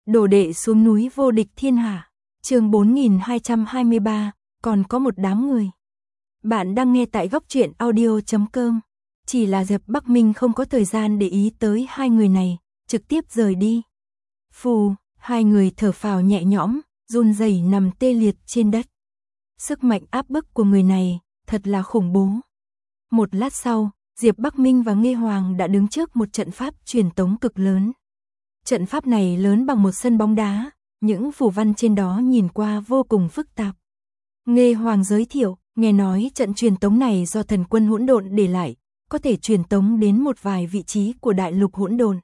Đồ đệ xuống núi vô địch thiên hạ. Chương 4223, còn có một đám người. Bạn đang nghe tại góc truyện audio.com. Chỉ là Diệp Bắc Minh không có thời gian để ý tới hai người này, trực tiếp rời đi. Phù, hai người thở phào nhẹ nhõm, run rẩy nằm tê liệt trên đất. Sức mạnh áp bức của người này, thật là khủng bố. Một lát sau, Diệp Bắc Minh và Nghê Hoàng đã đứng trước một trận pháp truyền tống cực lớn. Trận pháp này lớn bằng một sân bóng đá, những phù văn trên đó nhìn qua vô cùng phức tạp. Nghê Hoàng giới thiệu, nghe nói trận truyền tống này do thần quân hỗn độn để lại, có thể truyền tống đến một vài vị trí của đại lục hỗn độn.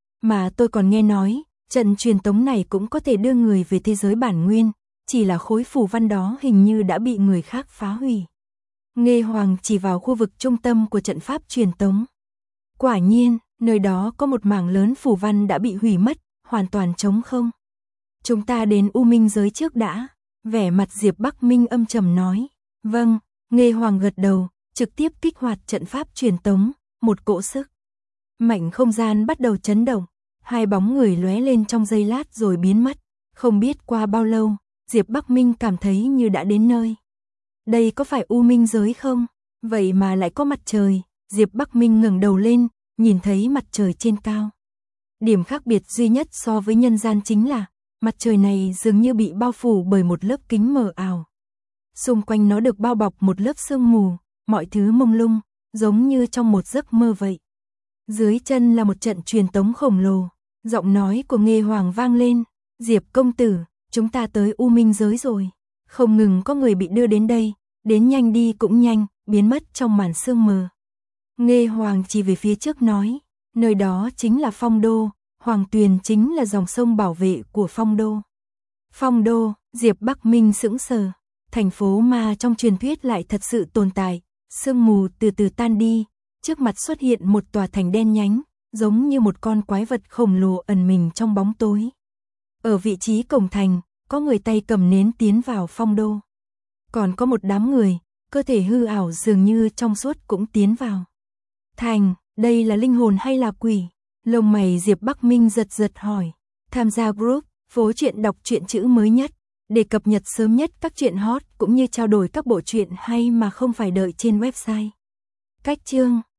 Mà tôi còn nghe nói, trận truyền tống này cũng có thể đưa người về thế giới bản nguyên, chỉ là khối phù văn đó hình như đã bị người khác phá hủy. Nghê Hoàng chỉ vào khu vực trung tâm của trận pháp truyền tống. Quả nhiên, nơi đó có một mảng lớn phù văn đã bị hủy mất, hoàn toàn trống không. Chúng ta đến U Minh giới trước đã. Vẻ mặt Diệp Bắc Minh âm trầm nói. Vâng, Nghê Hoàng gật đầu, trực tiếp kích hoạt trận pháp truyền tống, một cỗ sức mảnh không gian bắt đầu chấn động, hai bóng người lóe lên trong giây lát rồi biến mất. Không biết qua bao lâu, Diệp Bắc Minh cảm thấy như đã đến nơi. Đây có phải U Minh giới không? Vậy mà lại có mặt trời. Diệp Bắc Minh ngẩng đầu lên, nhìn thấy mặt trời trên cao. Điểm khác biệt duy nhất so với nhân gian chính là mặt trời này dường như bị bao phủ bởi một lớp kính mờ ảo. Xung quanh nó được bao bọc một lớp sương mù, mọi thứ mông lung, giống như trong một giấc mơ vậy. Dưới chân là một trận truyền tống khổng lồ, giọng nói của Nghê Hoàng vang lên, Diệp công tử, chúng ta tới U Minh giới rồi. Không ngừng có người bị đưa đến đây, đến nhanh đi cũng nhanh, biến mất trong màn sương mờ. Nghê Hoàng chỉ về phía trước nói, nơi đó chính là Phong Đô, Hoàng Tuyền chính là dòng sông bảo vệ của Phong Đô. Phong Đô, Diệp Bắc Minh sững sờ, thành phố ma trong truyền thuyết lại thật sự tồn tại, sương mù từ từ tan đi, trước mặt xuất hiện một tòa thành đen nhánh, giống như một con quái vật khổng lồ ẩn mình trong bóng tối. Ở vị trí cổng thành, có người tay cầm nến tiến vào Phong Đô. Còn có một đám người, cơ thể hư ảo dường như trong suốt cũng tiến vào. Thành, đây là linh hồn hay là quỷ? Lông mày Diệp Bắc Minh giật giật hỏi. Tham gia group, phố truyện đọc truyện chữ mới nhất, để cập nhật sớm nhất các truyện hot cũng như trao đổi các bộ truyện hay mà không phải đợi trên website. Cách chương